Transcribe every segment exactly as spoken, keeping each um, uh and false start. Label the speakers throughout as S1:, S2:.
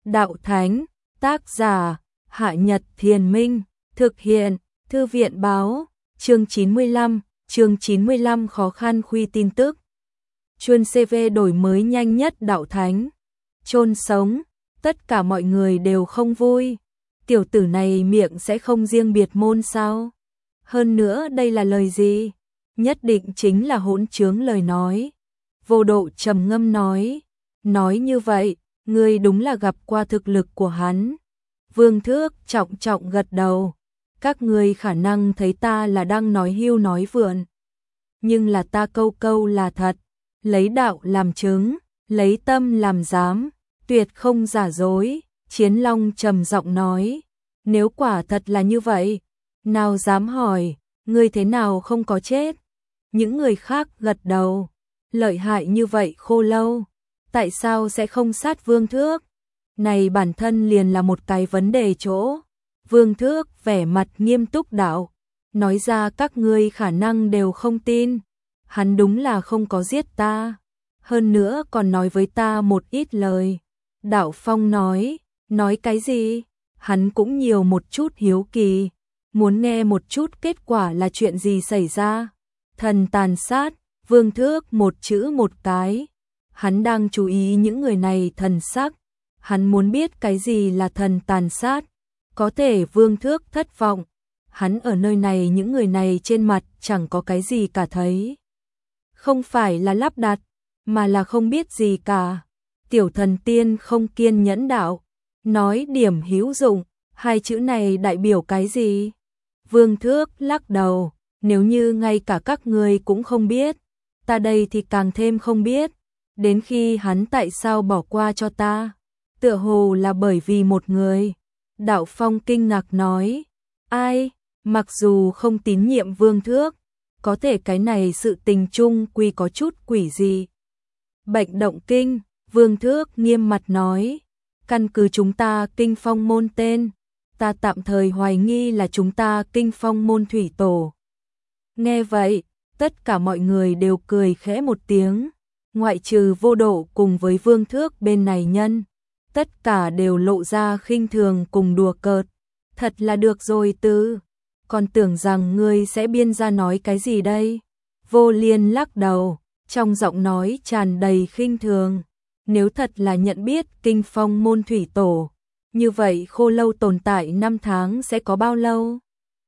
S1: Đạo Thánh, tác giả, Hạ Nhật Thiền Minh, thực hiện, Thư viện báo, chương chín mươi lăm, chương chín mươi lăm khó khăn khuy tin tức. Chuyên xê vê đổi mới nhanh nhất Đạo Thánh. Chôn sống, tất cả mọi người đều không vui. Tiểu tử này miệng sẽ không riêng biệt môn sao? Hơn nữa đây là lời gì? Nhất định chính là hỗn trướng lời nói. Vô Độ trầm ngâm nói, nói như vậy, ngươi đúng là gặp qua thực lực của hắn. Vương Thước trọng trọng gật đầu, các ngươi khả năng thấy ta là đang nói hưu nói vượn. Nhưng là ta câu câu là thật, lấy đạo làm chứng, lấy tâm làm giám, tuyệt không giả dối. Chiến Long trầm giọng nói, nếu quả thật là như vậy, nào dám hỏi, ngươi thế nào không có chết? Những người khác gật đầu, lợi hại như vậy Khô Lâu, tại sao sẽ không sát Vương Thước? Này bản thân liền là một cái vấn đề chỗ. Vương Thước vẻ mặt nghiêm túc đạo, nói ra các ngươi khả năng đều không tin. Hắn đúng là không có giết ta, hơn nữa còn nói với ta một ít lời. Đạo Phong nói, nói cái gì? Hắn cũng nhiều một chút hiếu kỳ, muốn nghe một chút kết quả là chuyện gì xảy ra. Thần tàn sát, Vương Thước một chữ một cái. Hắn đang chú ý những người này thần sắc. Hắn muốn biết cái gì là thần tàn sát. Có thể Vương Thước thất vọng. Hắn ở nơi này những người này trên mặt chẳng có cái gì cả thấy. Không phải là lắp đặt, mà là không biết gì cả. Tiểu thần tiên không kiên nhẫn đạo, nói điểm hữu dụng, hai chữ này đại biểu cái gì? Vương Thước lắc đầu, nếu như ngay cả các ngươi cũng không biết, ta đây thì càng thêm không biết. Đến khi hắn tại sao bỏ qua cho ta? Tựa hồ là bởi vì một người. Đạo Phong kinh ngạc nói, ai? Mặc dù không tín nhiệm Vương Thước, có thể cái này sự tình chung quy có chút quỷ gì. Bệnh động kinh, Vương Thước nghiêm mặt nói, căn cứ chúng ta kinh phong môn tên, ta tạm thời hoài nghi là chúng ta kinh phong môn thủy tổ. Nghe vậy, tất cả mọi người đều cười khẽ một tiếng, ngoại trừ Vô Độ cùng với Vương Thước bên này nhân. Tất cả đều lộ ra khinh thường cùng đùa cợt. Thật là được rồi Tư, còn tưởng rằng ngươi sẽ biên ra nói cái gì đây? Vô Liên lắc đầu, trong giọng nói tràn đầy khinh thường. Nếu thật là nhận biết kinh phong môn thủy tổ, như vậy Khô Lâu tồn tại năm tháng sẽ có bao lâu?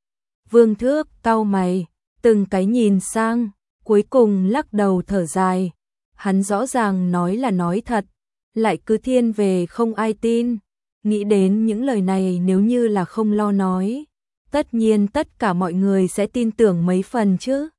S1: Vương Thước cau mày, từng cái nhìn sang, cuối cùng lắc đầu thở dài. Hắn rõ ràng nói là nói thật, lại cứ thiên về không ai tin. Nghĩ đến những lời này nếu như là không lo nói, tất nhiên tất cả mọi người sẽ tin tưởng mấy phần chứ.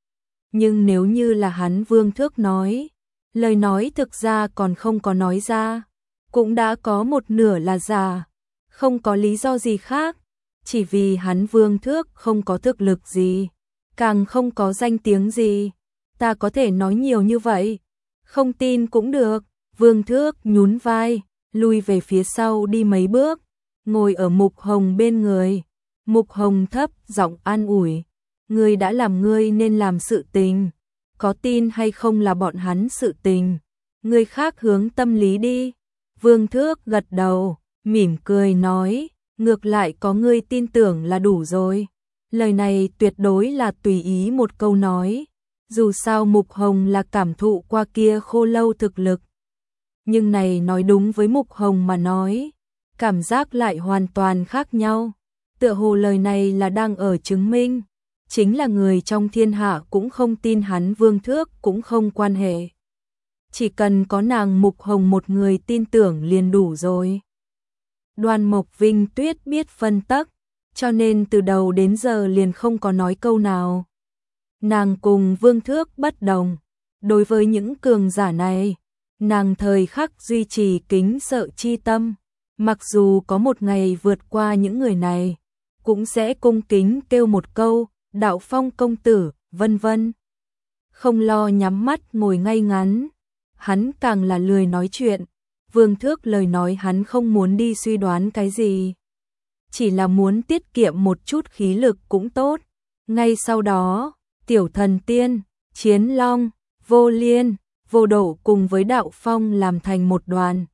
S1: Nhưng nếu như là hắn Vương Thước nói, lời nói thực ra còn không có nói ra, cũng đã có một nửa là giả, không có lý do gì khác, chỉ vì hắn Vương Thước không có thực lực gì, càng không có danh tiếng gì. Ta có thể nói nhiều như vậy, không tin cũng được. Vương Thước nhún vai, lui về phía sau đi mấy bước, ngồi ở Mục Hồng bên người. Mục Hồng thấp giọng an ủi, ngươi đã làm ngươi nên làm sự tình, có tin hay không là bọn hắn sự tình, người khác hướng tâm lý đi. Vương Thước gật đầu, mỉm cười nói, ngược lại có ngươi tin tưởng là đủ rồi. Lời này tuyệt đối là tùy ý một câu nói, dù sao Mục Hồng là cảm thụ qua kia Khô Lâu thực lực. Nhưng này nói đúng với Mục Hồng mà nói, cảm giác lại hoàn toàn khác nhau. Tựa hồ lời này là đang ở chứng minh, chính là người trong thiên hạ cũng không tin hắn Vương Thước cũng không quan hệ. Chỉ cần có nàng Mục Hồng một người tin tưởng liền đủ rồi. Đoan Mộc Vinh Tuyết biết phân tắc, cho nên từ đầu đến giờ liền không có nói câu nào. Nàng cùng Vương Thước bất đồng, đối với những cường giả này, nàng thời khắc duy trì kính sợ chi tâm, mặc dù có một ngày vượt qua những người này, cũng sẽ cung kính kêu một câu, Đạo Phong công tử, vân vân. Không lo nhắm mắt ngồi ngay ngắn, hắn càng là lười nói chuyện. Vương Thước lời nói hắn không muốn đi suy đoán cái gì, chỉ là muốn tiết kiệm một chút khí lực cũng tốt. Ngay sau đó, Tiểu Thần Tiên, Chiến Long, Vô Liên, Vô Độ cùng với Đạo Phong làm thành một đoàn,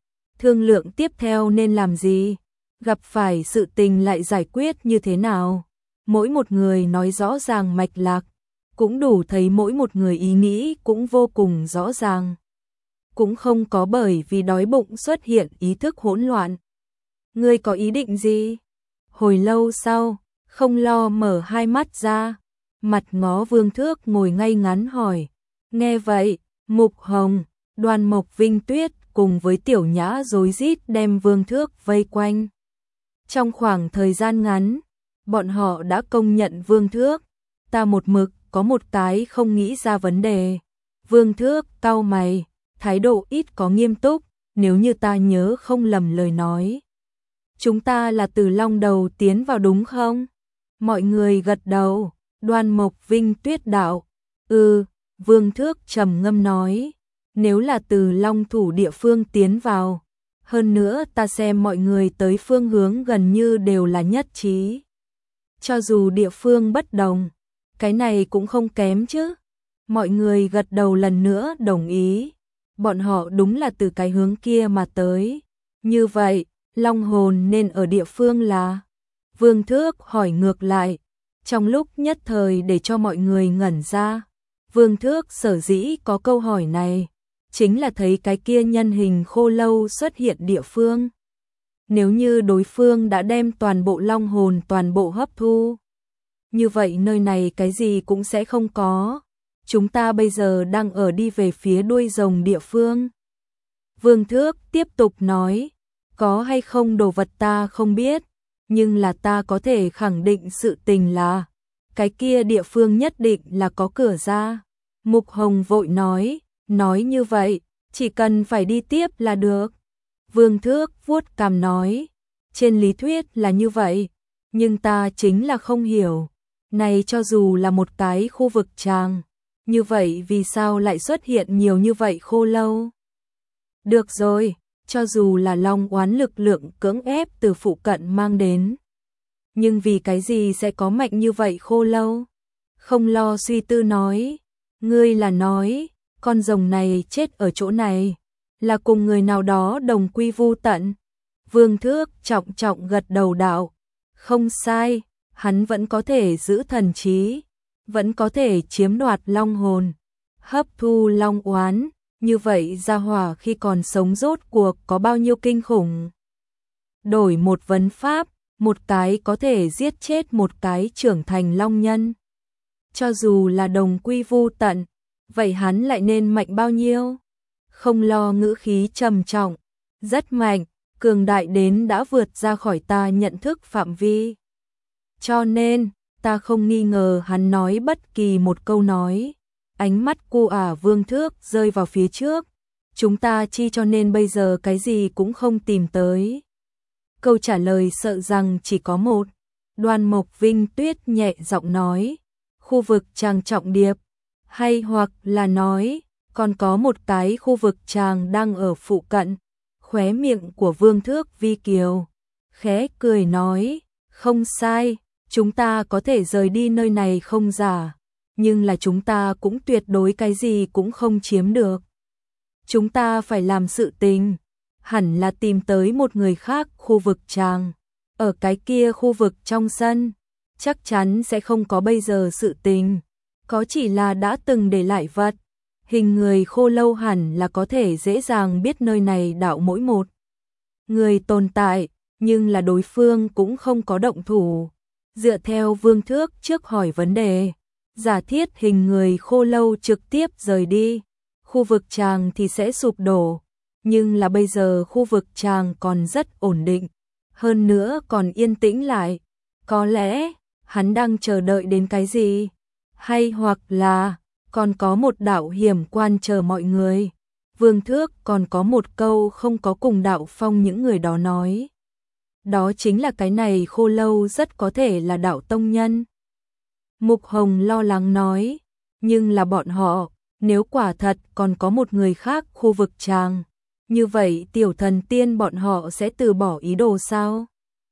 S1: thương lượng tiếp theo nên làm gì, gặp phải sự tình lại giải quyết như thế nào. Mỗi một người nói rõ ràng mạch lạc, cũng đủ thấy mỗi một người ý nghĩ cũng vô cùng rõ ràng. Cũng không có bởi vì đói bụng xuất hiện ý thức hỗn loạn. Ngươi có ý định gì? Hồi lâu sau, Không Lo mở hai mắt ra, mặt ngó Vương Thước ngồi ngay ngắn hỏi. Nghe vậy, Mục Hồng, Đoàn Mộc Vinh Tuyết cùng với Tiểu Nhã rối rít đem Vương Thước vây quanh. Trong khoảng thời gian ngắn, bọn họ đã công nhận Vương Thước, ta một mực có một cái không nghĩ ra vấn đề. Vương Thước cau mày, thái độ ít có nghiêm túc, nếu như ta nhớ không lầm lời nói. Chúng ta là từ Long Đầu tiến vào đúng không? Mọi người gật đầu, Đoàn Mộc Vinh Tuyết đạo. Ừ, Vương Thước trầm ngâm nói, nếu là từ Long Thủ địa phương tiến vào. Hơn nữa ta xem mọi người tới phương hướng gần như đều là nhất trí. Cho dù địa phương bất đồng, cái này cũng không kém chứ. Mọi người gật đầu lần nữa đồng ý. Bọn họ đúng là từ cái hướng kia mà tới. Như vậy, Long hồn nên ở địa phương là? Vương Thước hỏi ngược lại, trong lúc nhất thời để cho mọi người ngẩn ra. Vương Thước sở dĩ có câu hỏi này, chính là thấy cái kia nhân hình khô lâu xuất hiện địa phương. Nếu như đối phương đã đem toàn bộ long hồn toàn bộ hấp thu, như vậy nơi này cái gì cũng sẽ không có. Chúng ta bây giờ đang ở đi về phía đuôi rồng địa phương. Vương Thước tiếp tục nói, có hay không đồ vật ta không biết, nhưng là ta có thể khẳng định sự tình là, cái kia địa phương nhất định là có cửa ra. Mục Hồng vội nói, nói như vậy, chỉ cần phải đi tiếp là được. Vương Thước vuốt cằm nói, trên lý thuyết là như vậy, nhưng ta chính là không hiểu. Này cho dù là một cái khu vực tràng, như vậy vì sao lại xuất hiện nhiều như vậy khô lâu? Được rồi, cho dù là long oán lực lượng cưỡng ép từ phụ cận mang đến, nhưng vì cái gì sẽ có mạnh như vậy khô lâu? Không Lo suy tư nói, ngươi là nói, con rồng này chết ở chỗ này, là cùng người nào đó đồng quy vu tận. Vương Thước trọng trọng gật đầu đạo, không sai, hắn vẫn có thể giữ thần trí, vẫn có thể chiếm đoạt long hồn, hấp thu long oán, như vậy gia hỏa khi còn sống rốt cuộc có bao nhiêu kinh khủng. Đổi một vấn pháp, một cái có thể giết chết một cái trưởng thành long nhân. Cho dù là đồng quy vu tận, vậy hắn lại nên mạnh bao nhiêu? Không Lo ngữ khí trầm trọng, rất mạnh, cường đại đến đã vượt ra khỏi ta nhận thức phạm vi. Cho nên, ta không nghi ngờ hắn nói bất kỳ một câu nói. Ánh mắt cu ả Vương Thước rơi vào phía trước. Chúng ta chi cho nên bây giờ cái gì cũng không tìm tới. Câu trả lời sợ rằng chỉ có một. Đoàn Mộc Vinh Tuyết nhẹ giọng nói, khu vực tràng trọng điệp, hay hoặc là nói, còn có một cái khu vực tràng đang ở phụ cận. Khóe miệng của Vương Thước vi kiều, khẽ cười nói, không sai, chúng ta có thể rời đi nơi này không giả, nhưng là chúng ta cũng tuyệt đối cái gì cũng không chiếm được. Chúng ta phải làm sự tình, hẳn là tìm tới một người khác khu vực tràng, ở cái kia khu vực trong sân, chắc chắn sẽ không có bây giờ sự tình, có chỉ là đã từng để lại vật. Hình người khô lâu hẳn là có thể dễ dàng biết nơi này đạo mỗi một người tồn tại, nhưng là đối phương cũng không có động thủ. Dựa theo Vương Thước trước hỏi vấn đề, giả thiết hình người khô lâu trực tiếp rời đi, khu vực tràng thì sẽ sụp đổ, nhưng là bây giờ khu vực tràng còn rất ổn định, hơn nữa còn yên tĩnh lại. Có lẽ, hắn đang chờ đợi đến cái gì? Hay hoặc là còn có một đạo hiểm quan chờ mọi người. Vương Thước còn có một câu không có cùng đạo phong những người đó nói. Đó chính là cái này khô lâu rất có thể là đạo tông nhân. Mục Hồng lo lắng nói, nhưng là bọn họ, nếu quả thật còn có một người khác khu vực tràng, như vậy tiểu thần tiên bọn họ sẽ từ bỏ ý đồ sao?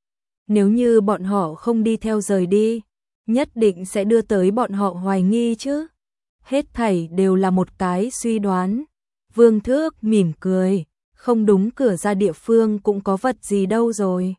S1: Nếu như bọn họ không đi theo rời đi, nhất định sẽ đưa tới bọn họ hoài nghi chứ. Hết thảy đều là một cái suy đoán. Vương Thước mỉm cười, không đúng cửa ra địa phương cũng có vật gì đâu rồi.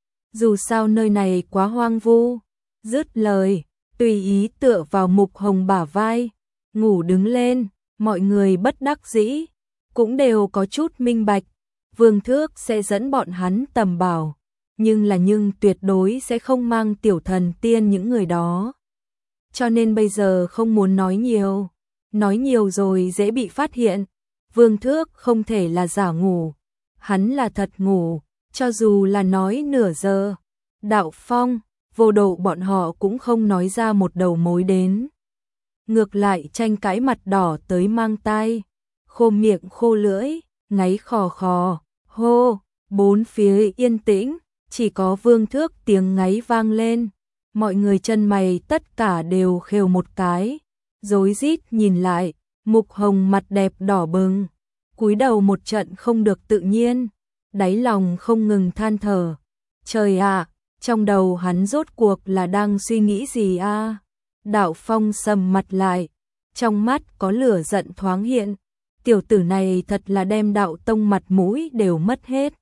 S1: Dù sao nơi này quá hoang vu. Dứt lời, tùy ý tựa vào Mục Hồng bả vai, ngủ đứng lên, mọi người bất đắc dĩ, cũng đều có chút minh bạch, Vương Thước sẽ dẫn bọn hắn tầm bảo, nhưng là nhưng tuyệt đối sẽ không mang Tiểu Thần Tiên những người đó. Cho nên bây giờ không muốn nói nhiều, nói nhiều rồi dễ bị phát hiện, Vương Thước không thể là giả ngủ, hắn là thật ngủ, cho dù là nói nửa giờ. Đạo Phong, Vô Độ bọn họ cũng không nói ra một đầu mối đến. Ngược lại tranh cãi mặt đỏ tới mang tai, khô miệng khô lưỡi, ngáy khò khò, hô, bốn phía yên tĩnh, chỉ có Vương Thước tiếng ngáy vang lên, mọi người chân mày tất cả đều khều một cái, rối rít nhìn lại, Mục Hồng mặt đẹp đỏ bừng, cúi đầu một trận không được tự nhiên, đáy lòng không ngừng than thở, trời ạ, trong đầu hắn rốt cuộc là đang suy nghĩ gì a? À? Đạo Phong sầm mặt lại, trong mắt có lửa giận thoáng hiện, tiểu tử này thật là đem Đạo Tông mặt mũi đều mất hết.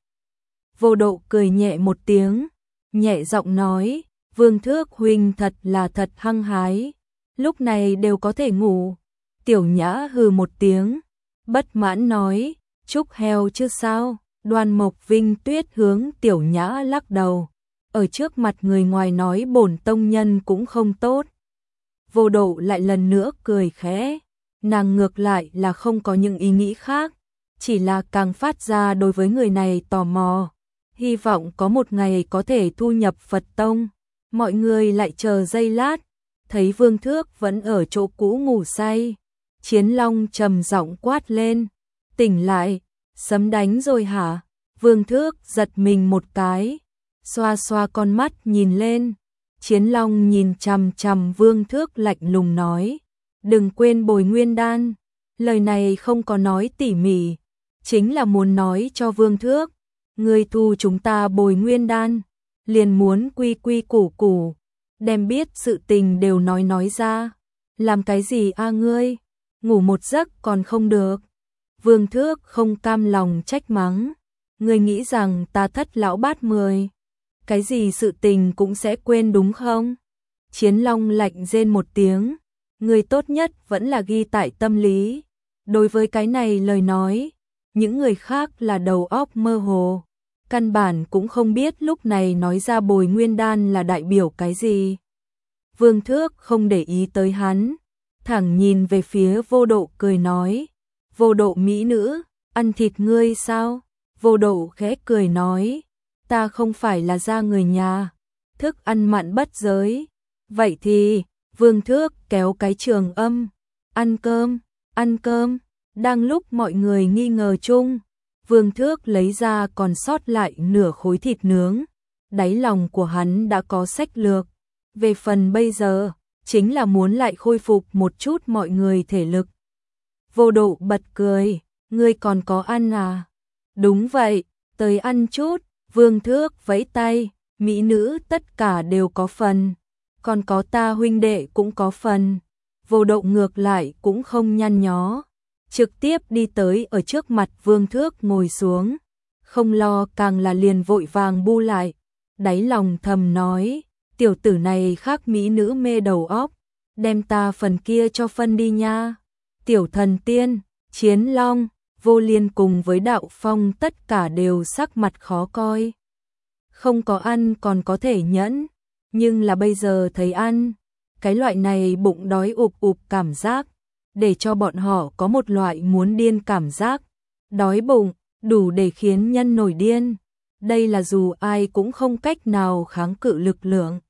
S1: Vô Độ cười nhẹ một tiếng, nhẹ giọng nói, Vương Thước huynh thật là thật hăng hái, lúc này đều có thể ngủ. Tiểu Nhã hừ một tiếng, bất mãn nói, chúc heo chứ sao. Đoan Mộc Vinh Tuyết hướng Tiểu Nhã lắc đầu, ở trước mặt người ngoài nói bổn tông nhân cũng không tốt. Vô Độ lại lần nữa cười khẽ, nàng ngược lại là không có những ý nghĩ khác, chỉ là càng phát ra đối với người này tò mò, hy vọng có một ngày có thể thu nhập Phật tông. Mọi người lại chờ giây lát, thấy Vương Thước vẫn ở chỗ cũ ngủ say, Chiến Long trầm giọng quát lên, tỉnh lại, sấm đánh rồi hả? Vương Thước giật mình một cái, xoa xoa con mắt nhìn lên, Chiến Long nhìn chằm chằm Vương Thước lạnh lùng nói, đừng quên bồi nguyên đan. Lời này không có nói tỉ mỉ, chính là muốn nói cho Vương Thước, ngươi thu chúng ta bồi nguyên đan, liền muốn quy quy củ củ, đem biết sự tình đều nói nói ra. Làm cái gì a ngươi? Ngủ một giấc còn không được. Vương Thước không cam lòng trách mắng, ngươi nghĩ rằng ta thất lão bát mười, cái gì sự tình cũng sẽ quên đúng không? Chiến Long lạnh rên một tiếng, ngươi tốt nhất vẫn là ghi tại tâm lý. Đối với cái này lời nói, những người khác là đầu óc mơ hồ, căn bản cũng không biết lúc này nói ra bồi nguyên đan là đại biểu cái gì. Vương Thước không để ý tới hắn, thẳng nhìn về phía Vô Độ cười nói, Vô Độ mỹ nữ, ăn thịt ngươi sao? Vô Độ khẽ cười nói, ta không phải là gia người nhà, thức ăn mặn bất giới. Vậy thì, Vương Thước kéo cái trường âm, ăn cơm, ăn cơm. Đang lúc mọi người nghi ngờ chung, Vương Thước lấy ra còn sót lại nửa khối thịt nướng, đáy lòng của hắn đã có sách lược, về phần bây giờ, chính là muốn lại khôi phục một chút mọi người thể lực. Vô Độ bật cười, ngươi còn có ăn à? Đúng vậy, tới ăn chút. Vương Thước vẫy tay, mỹ nữ tất cả đều có phần, còn có ta huynh đệ cũng có phần. Vô Độ ngược lại cũng không nhăn nhó, trực tiếp đi tới ở trước mặt Vương Thước ngồi xuống, không lo càng là liền vội vàng bu lại, đáy lòng thầm nói, tiểu tử này khác mỹ nữ mê đầu óc, đem ta phần kia cho phân đi nha. Tiểu Thần Tiên, Chiến Long, Vô Liên cùng với Đạo Phong tất cả đều sắc mặt khó coi. Không có ăn còn có thể nhẫn, nhưng là bây giờ thấy ăn, cái loại này bụng đói ụp ụp cảm giác, để cho bọn họ có một loại muốn điên cảm giác. Đói bụng, đủ để khiến nhân nổi điên. Đây là dù ai cũng không cách nào kháng cự lực lượng.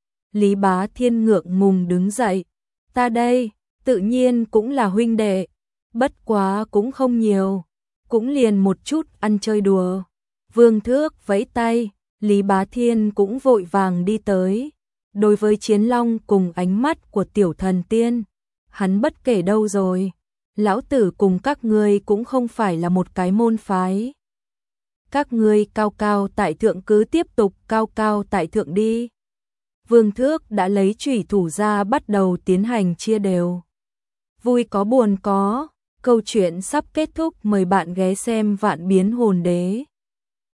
S1: Lý Bá Thiên ngượng ngùng đứng dậy. Ta đây, tự nhiên cũng là huynh đệ. Bất quá cũng không nhiều, cũng liền một chút ăn chơi đùa. Vương Thước vẫy tay, Lý Bá Thiên cũng vội vàng đi tới. Đối với Chiến Long cùng ánh mắt của Tiểu Thần Tiên, hắn bất kể đâu rồi. Lão tử cùng các ngươi cũng không phải là một cái môn phái. Các ngươi cao cao tại thượng cứ tiếp tục cao cao tại thượng đi. Vương Thước đã lấy chủy thủ ra bắt đầu tiến hành chia đều. Vui có buồn có, Câu chuyện sắp kết thúc, mời bạn ghé xem Vạn Biến Hồn Đế.